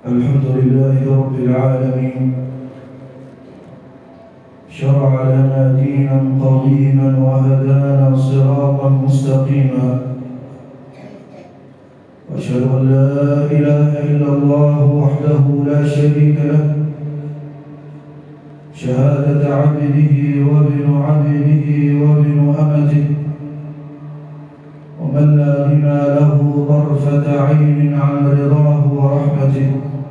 الحمد لله رب العالمين، شرع لنا دينا قويما وهدانا صراطا مستقيما، وأشهد أن لا إله إلا الله وحده لا شريك له، شهادة عبده وابن عبده وابن أمته، ومن لا غنى له طرفة عين عن رضاه ورحمته.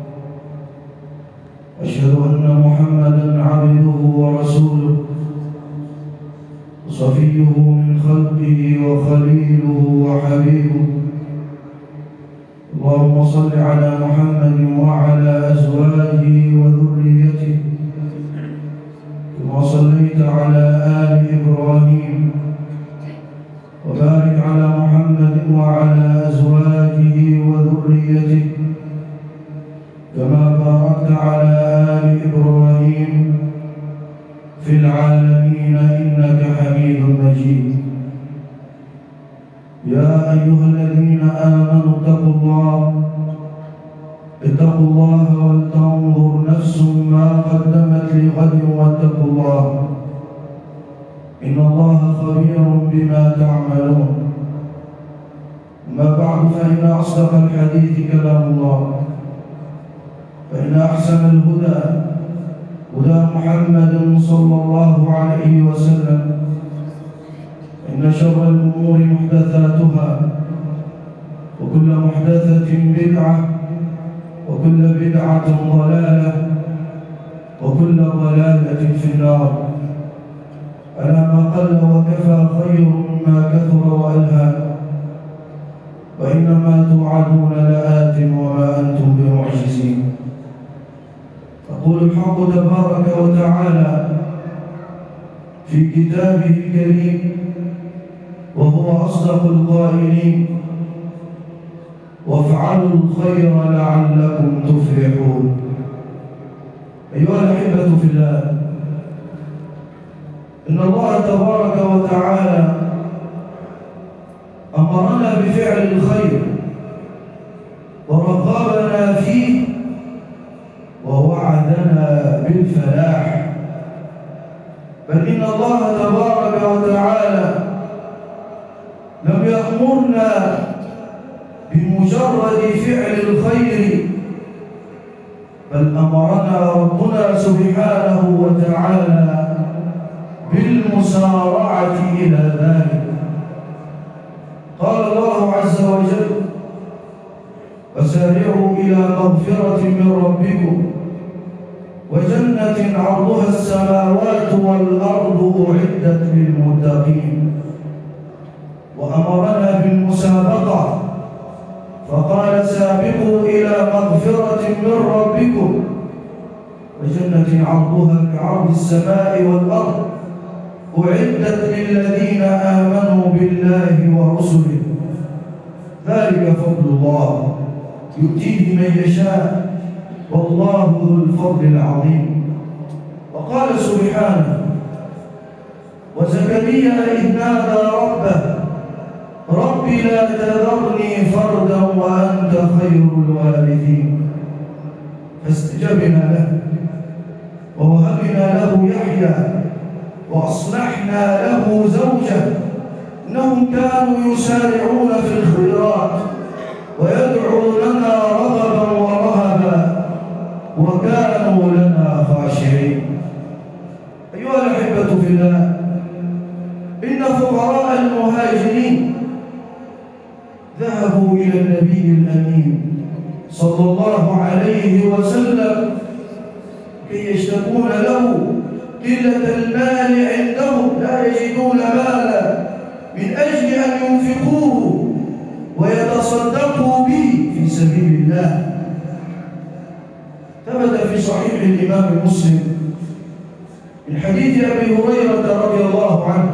أشهد أن محمدًا عبده ورسوله، صفيه من خلقه وخليله وحبيبه. اللهم صل على محمد وعلى أزواجه وذريته كما صليت على آل إبراهيم، وبارك على محمد وعلى أزواجه وذريته كما باركت على آل إبراهيم في العالمين إنك حميد مجيد. يا أيها الذين آمنوا اتقوا الله ولتنظر نفس ما قدمت لغد واتقوا الله إن الله خبير بما تعملون. أما بعد، فإن أصدق الحديث كلام الله، فإن أحسن الهدى هدى محمد صلى الله عليه وسلم، إن شر الأمور محدثاتها، وكل محدثة بدعة، وكل بدعة ضلالة، وكل ضلالة في النار. ألا ما قل وكفى خير مما كثر وألهى، وإنما توعدون لآت وما أنتم بمعجزين. يقول الحق تبارك وتعالى في كتابه الكريم وهو أصدق القائلين: وافعلوا الخير لعلكم تفلحون. أيها الأحبة في الله، إن الله تبارك وتعالى أمرنا بفعل الخير ورغبنا فيه، ووعدنا بالفلاح. بل إن الله تبارك وتعالى لم يأمرنا بمجرد فعل الخير، بل أمرنا ربنا سبحانه وتعالى بالمسارعة إلى ذلك. قال الله عز وجل: وسارعوا إلى مغفرة من ربكم وجنة عرضها السماوات والأرض أعدت للمتقين. وأمرنا بالمسابقة فقال: سابقوا إلى مغفرة من ربكم وجنة عرضها كعرض السماء والأرض أعدت للذين آمنوا بالله ورسله، ذلك فضل الله يؤتيه من يشاء والله ذو الفضل العظيم. وقال سبحانه: وزكريا إذ نادى ربه رب لا تذرني فردا وأنت خير الوارثين، فاستجبنا له ووهبنا له يحيى وأصلحنا له زوجه إنهم كانوا يسارعون في الخيرات ويدعوننا رغبا ورهبا وكانوا لنا خاشعين. أيها الأحبة في الله، إن فقراء المهاجرين ذهبوا إلى النبي الأمين صلى الله عليه وسلم كي يشتكون له قلة المال عندهم، لا يجدون مالا من أجل أن ينفقوه ويتصدقوا به في سبيل الله. ثبت في صحيح الإمام مسلم من حديث أبي هريرة رضي الله عنه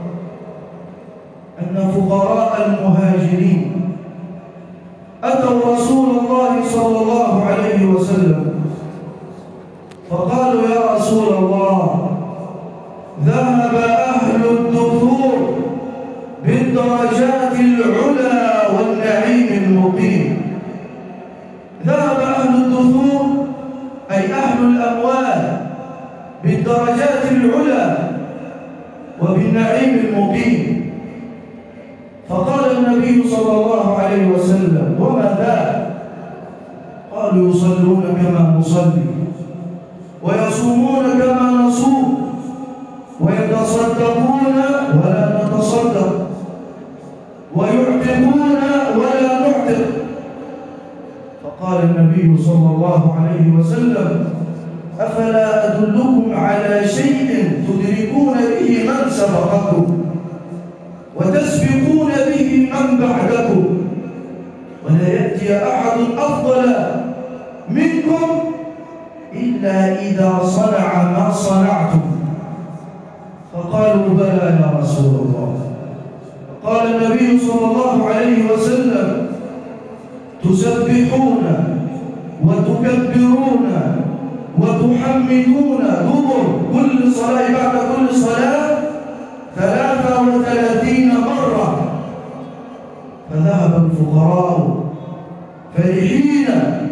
أن فقراء المهاجرين أتوا رسول الله صلى الله عليه وسلم فقالوا: يا رسول الله، ذهب أهل الدثور بالدرجات العلى والنعيم المقيم. ذهب أهل الدثور أي أهل الأموال بالدرجات العلى وبالنعيم المقيم. فقال النبي صلى الله عليه وسلم: وما ذا؟ قالوا: يصلون كما نصلي، ويصومون كما نصوم، ويتصدقون ولا نتصدق، ويعتقون ولا نعتق. فقال النبي صلى الله عليه وسلم: أفلا أدلكم على شيء تدركون به من سبقكم وتسبقون به من بعدكم، ولا يأتي أحد أفضل منكم إلا إذا صنع ما صنعتم؟ فقالوا: بلى يا رسول الله. قال النبي صلى الله عليه وسلم: تسبحون وتكبرون وتحمدون دبر كل صلاة بعد كل صلاة 33 مرة. فذهب الفقراء فرحين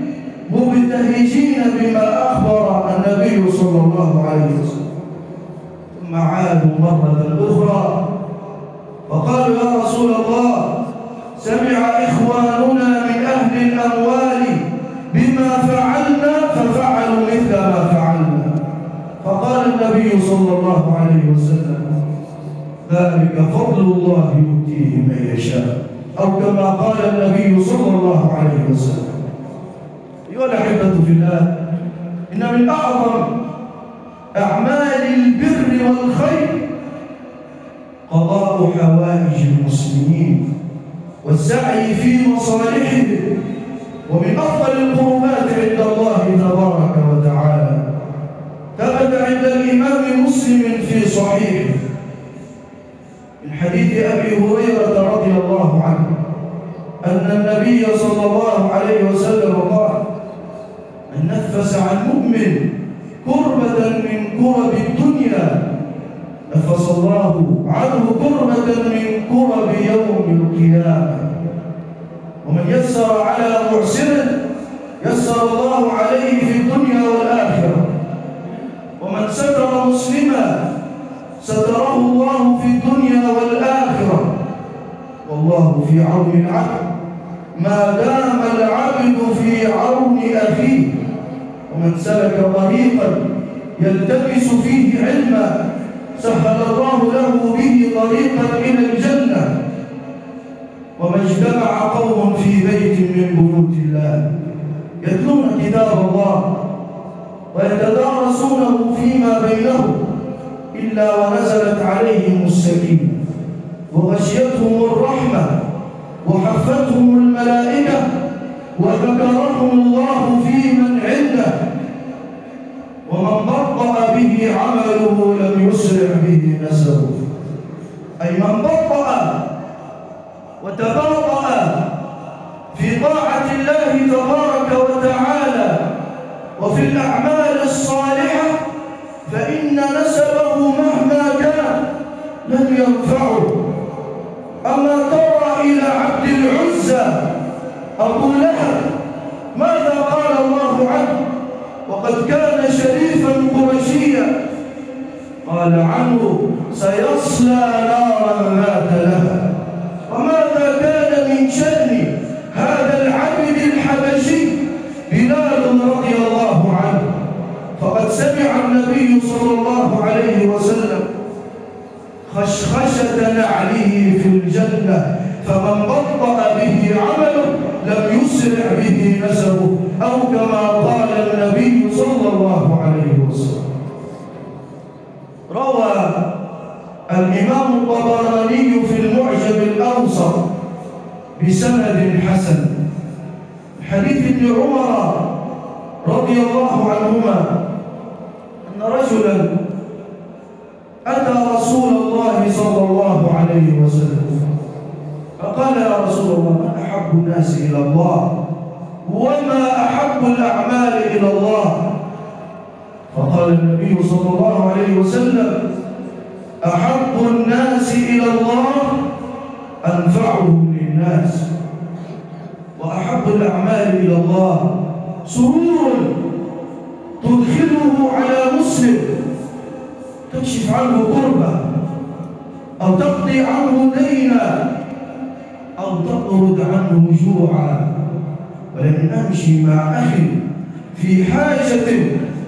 مبتهجين بما أخبر النبي صلى الله عليه وسلم، ثم عادوا مرة أخرى فقالوا: يا رسول الله، سمع إخواننا من أهل الأموال بما فعلنا ففعلوا مثل ما فعلنا. فقال النبي صلى الله عليه وسلم: ذلك فضل الله يؤتيه من يشاء، أو كما قال النبي صلى الله عليه وسلم. أيها الأحبة في الله، إن من أعظم أعمال البر والخير قضاء حوائج المسلمين والسعي في مصالحهم، ومن أفضل القربات عند الله تبارك وتعالى. ثبت عند الإمام مسلم في صحيحه من حديث أبي هريرة رضي الله عنه أن النبي صلى الله عليه وسلم قال: من نفس عن مؤمن كربة من كرب الدنيا نفس الله عنه كربة من كرب يوم القيامة، ومن يسر على معسر يسر الله عليه في الدنيا والآخرة، ومن ستر مسلما ستره الله في الدنيا والآخرة، والله في عون العبد ما دام العبد في عون أخيه. ومن سلك طريقا يلتمس فيه علما سهل الله له به طريقا إلى الجنة. وما اجتمع قوم في بيت من بيوت الله يتلون كتاب الله ويتدارسونه فيما بينهم إلا ونزلت عليهم السكينة وغشيتهم الرحمة وحفتهم الملائكة وذكرهم الله في من عنده. ومن بطأ به عمله لم يسرع به نسبه، أي من بطأ وتباطأ في طاعة الله تبارك وتعالى وفي الأعمال الصالحة فإن نسبه مهما كان لن ينفعه. أما ترى إلى عبد العزى أبو لهب ماذا قال الله عنه وقد كان شريفا قرشيا؟ قال عنه: سيصلى نارا ذات لهب. وماذا كان من شأن هذا العبد الحبشي بلال رضي الله عنه؟ فقد سمع النبي صلى الله عليه وسلم خشخشة نعله في الجنة، فمن بطأ به عمله لم يسرع به نسبه، أو كما قال النبي صلى الله عليه وسلم. روى الإمام الطبراني في المعجم الأوسط بسند حسن حديث ابن عمر رضي الله عنهما أن رجلا أتى رسول الله صلى الله عليه وسلم فقال: يا رسول الله، من أحب الناس إلى الله وما أحب الأعمال إلى الله؟ فقال النبي صلى الله عليه وسلم: أحب الناس إلى الله أنفعهم للناس، وأحب الأعمال إلى الله سرور تدخله على مسلم، تكشف عنه كربة أو تقضي عنه دينا أو تطرد عنه جوعا. ولكن أمشي مع أخي في حاجة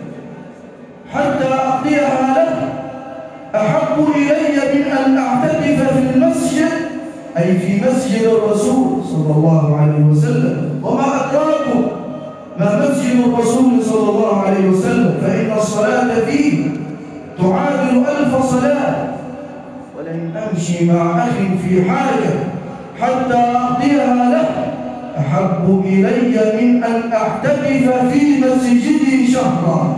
حتى أقضيها له أحب إلي من أن أعتكف في المسجد، أي في مسجد الرسول صلى الله عليه وسلم. وما أدراكم ما مسجد الرسول صلى الله عليه وسلم، فإن الصلاة فيه تعادل 1000 صلاة. ولن أمشي مع أخ في حاجة حتى أقضيها له أحب إلي من أن أعتكف في مسجدي شهرا.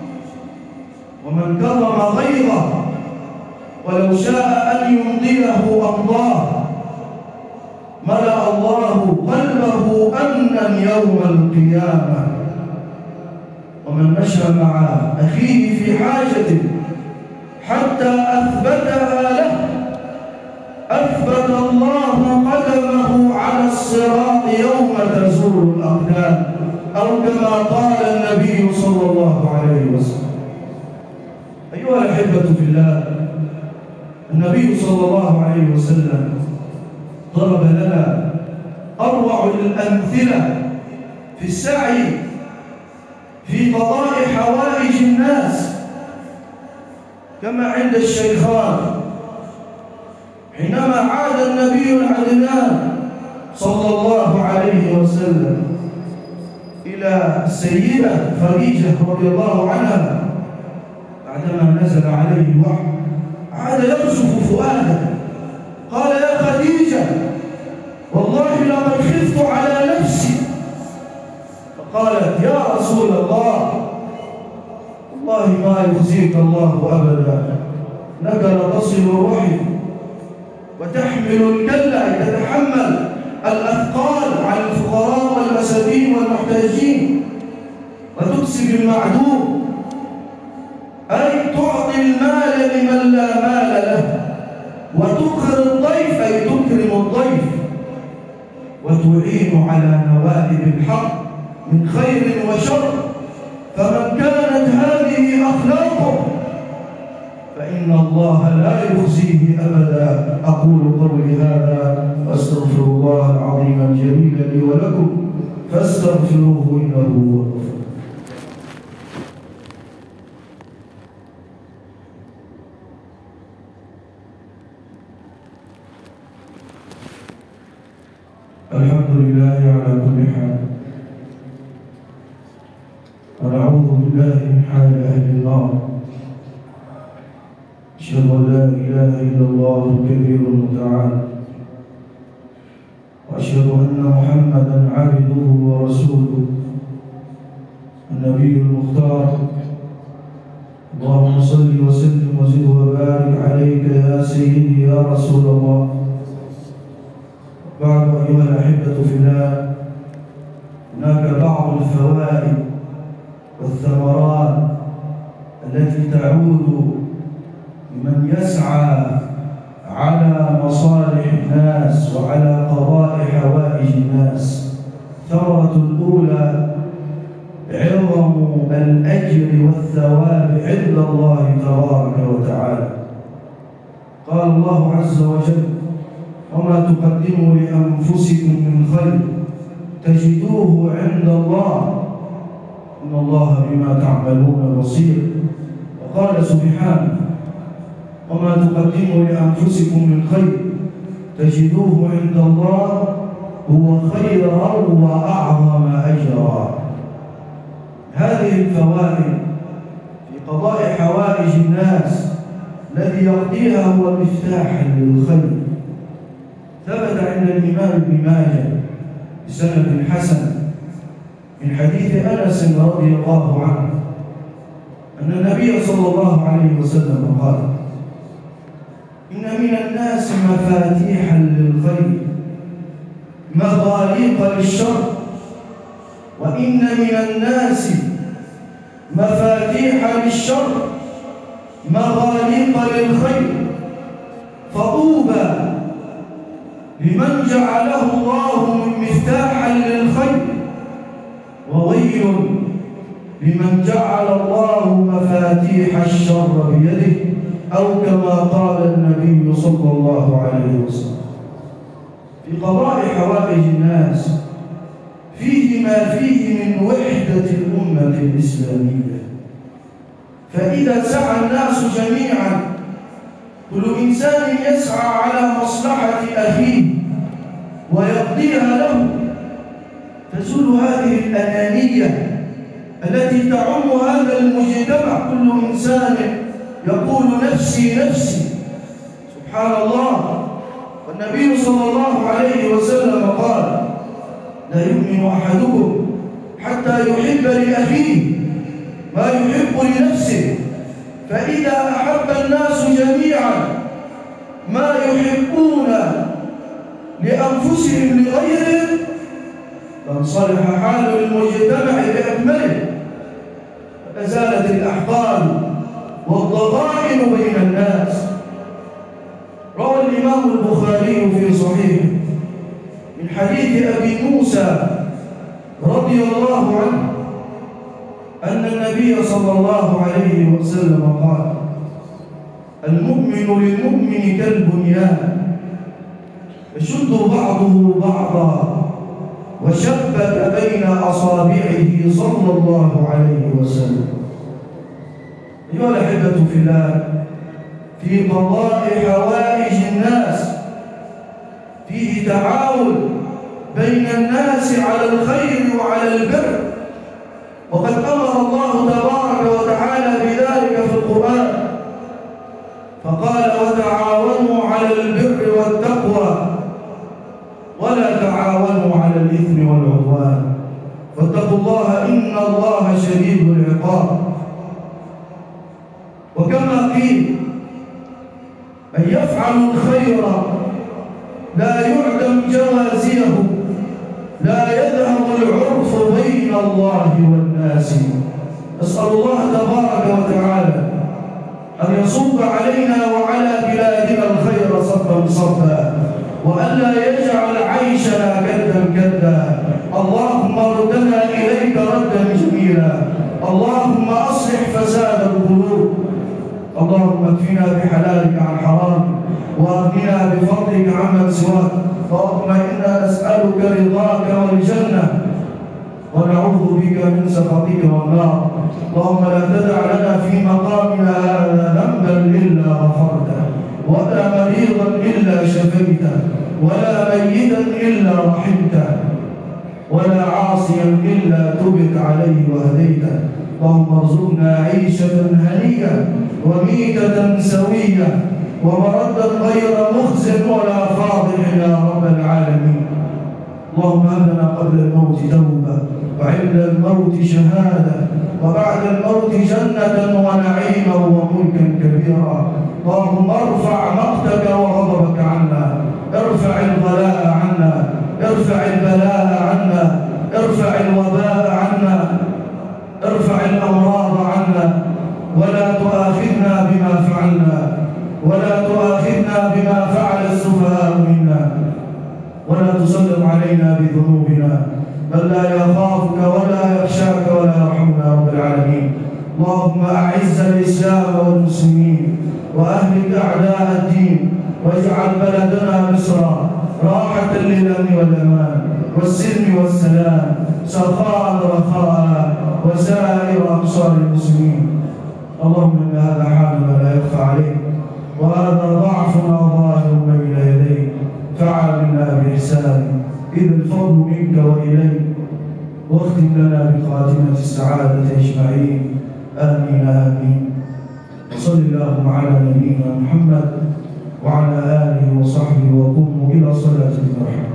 ومن كظم غيظه ولو شاء أن يمضيه أمضاه، ملأ الله قلبه أمنا يوم القيامة. ومن مشى مع أخيه في حاجة حتى أثبتها له أثبت الله قدمه على الصراط يوم تزول الأقدام، أو كما قال النبي صلى الله عليه وسلم. أيها الأحبة في الله، النبي صلى الله عليه وسلم ضرب لنا أروع الأمثلة في السعي في قضاء حوائج الناس، كما عند الشيخان حينما عاد النبي العدنان صلى الله عليه وسلم إلى السيدة خديجة رضي الله عنها بعدما نزل عليه الوحي، عاد يقذف فؤاده، قال: يا خديجة، والله لقد خفت على نفسي. فقالت: يا رسول الله، والله ما يخزيك الله أبدا، لك لتصل الرحم وتحمل الكلة، تتحمل الأثقال على الفقراء والمساكين والمحتاجين وتكسب المعدوم، أي تعطي المال لمن لا مال له، وتكرم الضيف، أي تكرم الضيف، وتعين على نوائب الحق من خير وشر. فمن كانت هذه أخلاقه فإن الله لا يخزيه أبدا. أقول قولي هذا وأستغفر الله العظيم الجليل لي ولكم، فاستغفروه إنه هو الغفور. الحمد لله على كل حال، ونعوذ بالله من حال أهل النار. أشهد أن لا إله إلا الله الكبير المتعال، وأشهد أن محمدًا عبده ورسوله النبي المختار. اللهم صل وسلم وزد وبارك عليك يا سيدي يا رسول الله. بعد، أيها الأحبة في الله، هناك بعض الفوائد والثمرات التي تعود لمن يسعى على مصالح الناس وعلى قضاء حوائج الناس. الثمرة الأولى: عظم الأجر والثواب عند الله تبارك وتعالى. قال الله عز وجل: وما تقدموا لأنفسكم من خير تجدوه عند الله إن الله بما تعملون بصير. وقال سبحانه: وما تقدموا لأنفسكم من خير تجدوه عند الله هو خيرا وأعظم أجرا. هذه الفوائد في قضاء حوائج الناس الذي يقضيها هو مفتاحا للخير. ثبت عند الإمام ابن ماجه بسند حسن من حديث أنس رضي الله عنه أن النبي صلى الله عليه وسلم قال: إن من الناس مفاتيحا للخير مغاليق للشر، وإن من الناس مفاتيح للشر مغاليق للخير، فطوبى لمن جعله الله مفتاحا للخير وويل لمن جعل الله مفاتيح الشر بيده، أو كما قال النبي صلى الله عليه وسلم. في قضاء حوائج الناس فيه ما فيه من وحدة الأمة الإسلامية. فإذا سعى الناس جميعا، كل إنسان يسعى على مصلحة أخيه ويقضيها له، تزول هذه الأنانية التي تعم هذا المجتمع. كل إنسان يقول نفسي نفسي. سبحان الله. والنبي صلى الله عليه وسلم قال: لا يؤمن أحدكم حتى يحب لأخيه ما يحب لنفسه. فإذا أحب الناس جميعا ما يحبون لأنفسهم لغيرهم لانصلح حال المجتمع بأكمله، فأزالت الأحقاد والضغائن بين الناس. روى الإمام البخاري في صحيحه من حديث أبي موسى رضي الله عنه أن النبي صلى الله عليه وسلم قال: المؤمن للمؤمن كالبنيان يشد بعضه بعضا وشبك بين أصابعه صلى الله عليه وسلم. أيها الأحبة في الله، في قضاء حوائج الناس فيه تعاون بين الناس على الخير وعلى البر، وقد أمر الله تبارك وتعالى بذلك في القرآن، فقال: وتعاونوا على البر والتقوى ولا تعاونوا على الإثم والعدوان واتقوا الله إن الله شديد العقاب. وكما قيل: من يفعل الخير لا يعدم جوازيه، لا يذهب العرف بين الله والناس. نسأل الله تبارك وتعالى أن يصب علينا وعلى بلادنا الخير صبا صبا، وألا يجعل عيشنا كدا كدا. اللهم ردنا إليك ردا جميلا. اللهم أصلح فساد القلوب. اللهم اكفنا بحلالك عن حرام، وأغننا بفضلك عمن سواك. اللهم إنا نسألك رضاك والجنة، ونعوذ بك من سخطك والنار. اللهم لا تدع لنا في مقامنا هذا ذنبا إلا غفرته، ولا مريضا إلا شفيته، ولا ميتا إلا رحمته، ولا عاصيا إلا تبت عليه وهديته. اللهم ارزقنا عيشة هنية وميتة سوية ومردا غير مخز ولا فاضح يا رب العالمين. اللهم هب لنا قبل الموت توبة، وعند الموت شهادة، وبعد الموت جنة ونعيما وملكا كبيرا. اللهم ارفع مقتك وغضبك عنا، ارفع البلاء عنا، ارفع البلاء عنا، ارفع الوباء عنا، ارفع الأمراض عنا، ولا تؤاخذنا بما فعلنا، ولا تؤاخذنا بما فعل السفهاء منا، ولا تسلط علينا بذنوبنا من لا يخافك ولا يخشاك ولا يرحمنا رب العالمين. اللهم أعز الإسلام والمسلمين وأهلك أعداء الدين، واجعل بلدنا مصر راحة للأمن والأمان والسلم والسلام، سخاء رخاء وسائر أمصار المسلمين. اللهم إن هذا حالنا لا يخفى عليك، وهذا ضعفنا ظاهر بين يديك، فعاملنا بإحسان، إذ الفضل منك وإليك. واختم لنا بخاتمة السعادة أجمعين. آمين آمين. وصل اللهم على نبينا محمد وعلى آله وصحبه، وقوموا إلى صلاة الرحمة.